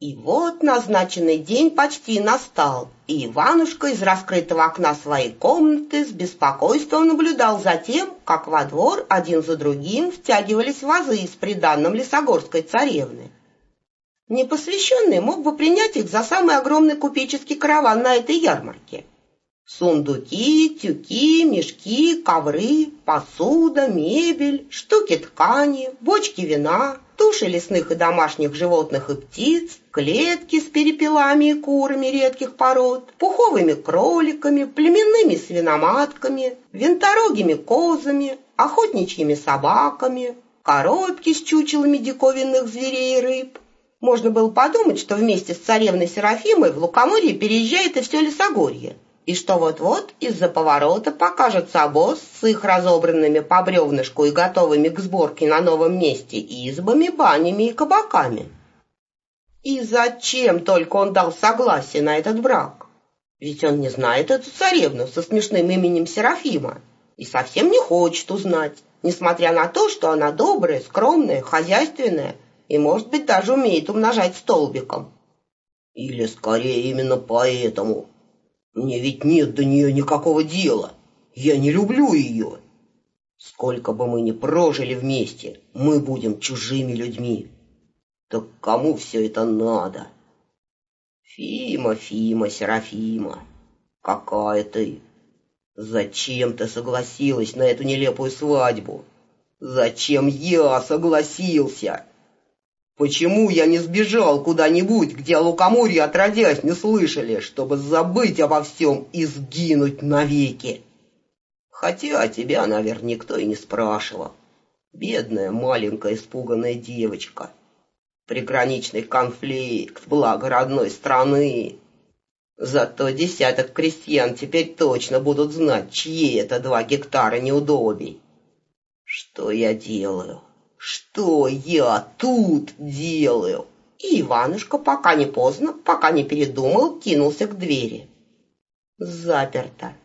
И вот назначенный день почти настал, и Иванушка из раскрытого окна своей комнаты с беспокойством наблюдал за тем, как во двор один за другим втягивались вазы с приданным Лесогорской царевны. Непосвященный мог бы принять их за самый огромный купеческий караван на этой ярмарке. Сундуки, тюки, мешки, ковры, посуда, мебель, штуки ткани, бочки вина, туши лесных и домашних животных и птиц, клетки с перепелами и курами редких пород, пуховыми кроликами, племенными свиноматками, винторогими козами, охотничьими собаками, коробки с чучелами диковинных зверей и рыб. Можно было подумать, что вместе с царевной Серафимой в Лукоморье переезжает и все Лесогорье, и что вот-вот из-за поворота покажется обоз с их разобранными по бревнышку и готовыми к сборке на новом месте избами, банями и кабаками. И зачем только он дал согласие на этот брак? Ведь он не знает эту царевну со смешным именем Серафима и совсем не хочет узнать, несмотря на то, что она добрая, скромная, хозяйственная и, может быть, даже умеет умножать столбиком. Или, скорее, именно поэтому. Мне ведь нет до нее никакого дела. Я не люблю ее. Сколько бы мы ни прожили вместе, мы будем чужими людьми. Так кому все это надо? Фима, Фима, Серафима, какая ты? Зачем ты согласилась на эту нелепую свадьбу? Зачем я согласился? Почему я не сбежал куда-нибудь, где о Лукоморье отродясь не слышали, чтобы забыть обо всем и сгинуть навеки? Хотя тебя, наверное, никто и не спрашивал. Бедная маленькая испуганная девочка. Приграничный конфликт, благо родной страны. Зато десяток крестьян теперь точно будут знать, чьи это 2 гектара неудобий. Что я делаю? Что я тут делаю? И Иванушка, пока не поздно, пока не передумал, кинулся к двери. Заперто.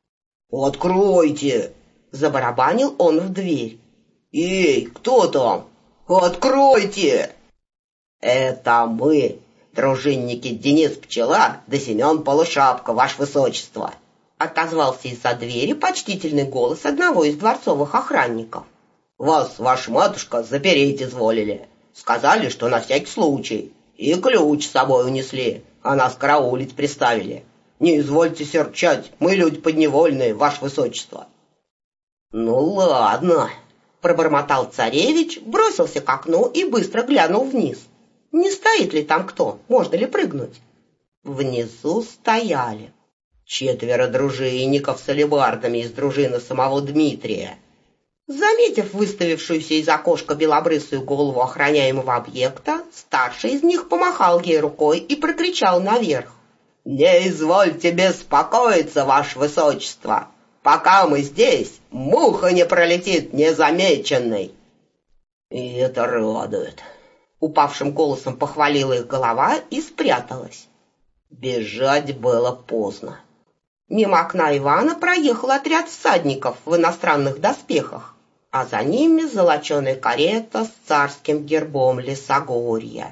«Откройте!» — забарабанил он в дверь. «Эй, кто там? Откройте!» «Это мы, дружинники Денис Пчела да Семен Полушапка, ваше высочество!» — отозвался из-за двери почтительный голос одного из дворцовых охранников. «Вас, ваша матушка, запереть изволили. Сказали, что на всякий случай. И ключ с собой унесли, а нас караулить приставили. Не извольте серчать, мы люди подневольные, ваше высочество». «Ну ладно», — пробормотал царевич, бросился к окну и быстро глянул вниз. Не стоит ли там кто, можно ли прыгнуть? Внизу стояли 4 дружинников с алебардами из дружины самого Дмитрия. Заметив выставившуюся из окошка белобрысую голову охраняемого объекта, старший из них помахал ей рукой и прокричал наверх. «Не извольте беспокоиться, ваше высочество! Пока мы здесь, муха не пролетит незамеченной!» «И это радует!» — упавшим голосом похвалила их голова и спряталась. Бежать было поздно. Мимо окна Ивана проехал отряд всадников в иностранных доспехах, а за ними золоченая карета с царским гербом Лесогорья.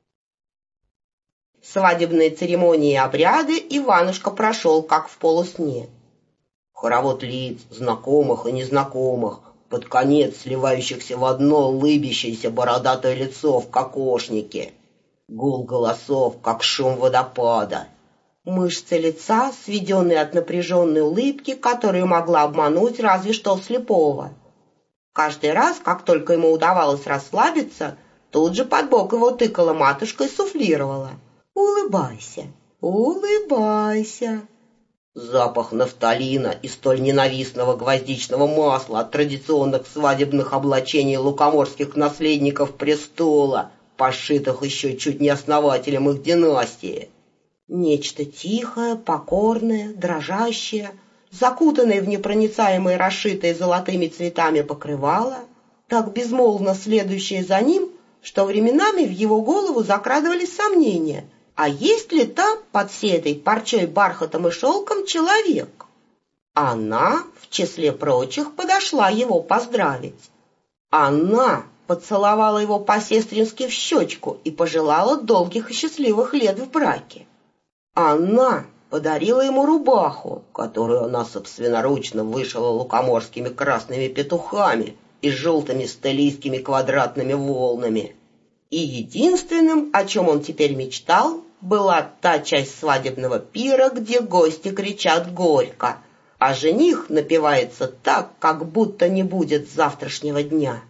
Свадебные церемонии и обряды Иванушка прошел как в полусне. Хоровод лиц, знакомых и незнакомых, под конец сливающихся в одно лыбящееся бородатое лицо в кокошнике. Гул голосов, как шум водопада. Мышцы лица, сведенные от напряженной улыбки, которую могла обмануть разве что слепого. Каждый раз, как только ему удавалось расслабиться, тут же под бок его тыкала матушка и суфлировала. «Улыбайся, улыбайся». Запах нафталина и столь ненавистного гвоздичного масла от традиционных свадебных облачений лукоморских наследников престола, пошитых еще чуть не основателем их династии. Нечто тихое, покорное, дрожащее, закутанное в непроницаемое расшитое золотыми цветами покрывало, так безмолвно следующее за ним, что временами в его голову закрадывались сомнения, а есть ли там, под всей этой парчой, бархатом и шелком, человек? Она, в числе прочих, подошла его поздравить. Она, поцеловала его по-сестрински в щечку и пожелала долгих и счастливых лет в браке. Она подарила ему рубаху, которую она собственноручно вышила лукоморскими красными петухами и желтыми столийскими квадратными волнами. И единственным, о чем он теперь мечтал, была та часть свадебного пира, где гости кричат горько, а жених напивается так, как будто не будет завтрашнего дня.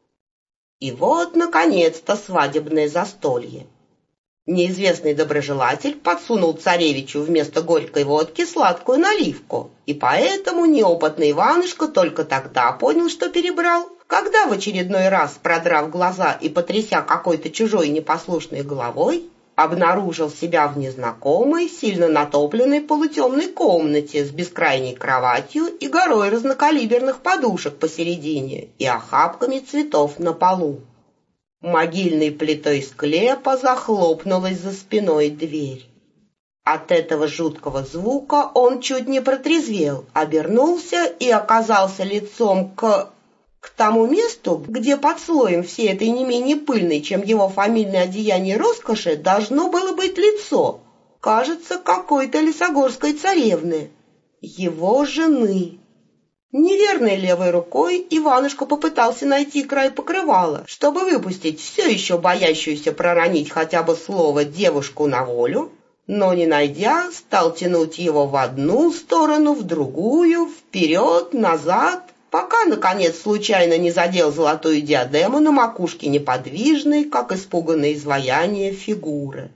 И вот, наконец-то, свадебное застолье. Неизвестный доброжелатель подсунул царевичу вместо горькой водки сладкую наливку, и поэтому неопытный Иванушка только тогда понял, что перебрал, когда в очередной раз, продрав глаза и потряся какой-то чужой непослушной головой, обнаружил себя в незнакомой, сильно натопленной полутемной комнате с бескрайней кроватью и горой разнокалиберных подушек посередине и охапками цветов на полу. Могильной плитой склепа захлопнулась за спиной дверь. От этого жуткого звука он чуть не протрезвел, обернулся и оказался лицом к тому месту, где под слоем всей этой не менее пыльной, чем его фамильное одеяние роскоши, должно было быть лицо, кажется, какой-то лесогорской царевны, его жены. Неверной левой рукой Иванушка попытался найти край покрывала, чтобы выпустить все еще боящуюся проронить хотя бы слово девушку на волю, но, не найдя, стал тянуть его в одну сторону, в другую, вперед, назад, пока, наконец, случайно не задел золотую диадему на макушке неподвижной, как испуганное изваяние, фигуры.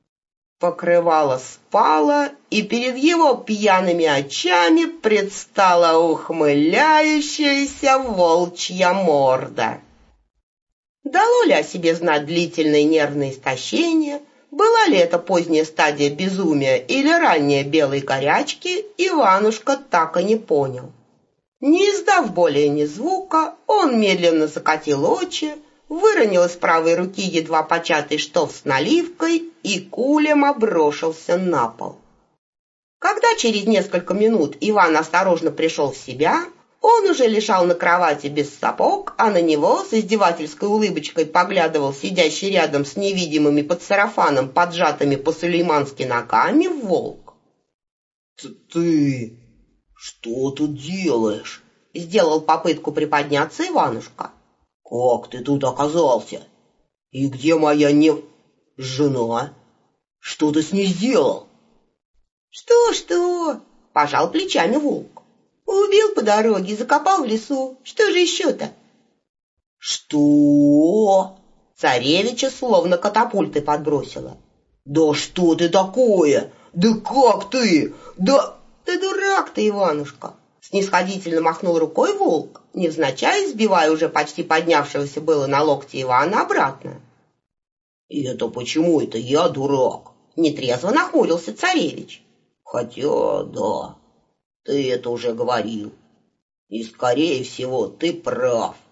Покрывало спало, и перед его пьяными очами предстала ухмыляющаяся волчья морда. Дало ли о себе знать длительное нервное истощение, была ли это поздняя стадия безумия или ранняя белой горячки, Иванушка так и не понял. Не издав более ни звука, он медленно закатил очи, выронил из правой руки едва початый штоф с наливкой и кулем обрушился на пол. Когда через несколько минут Иван осторожно пришел в себя, он уже лежал на кровати без сапог, а на него с издевательской улыбочкой поглядывал сидящий рядом с невидимыми под сарафаном поджатыми по-сулеймански ногами волк. «Ты что тут делаешь?» — сделал попытку приподняться Иванушка. «Как ты тут оказался? И где моя жена? Что ты с ней сделал?» «Что?» — пожал плечами волк. «Убил по дороге, закопал в лесу. Что же еще-то?» «Что?» Царевича словно катапультой подбросило. «Да что ты такое? Да как ты? Да...» «Да дурак ты, Иванушка!» Снисходительно махнул рукой волк, невзначай сбивая уже почти поднявшегося было на локте Ивана обратно. «И это почему это я дурак?» Нетрезво нахмурился царевич. «Хотя, да, ты это уже говорил. И, скорее всего, ты прав.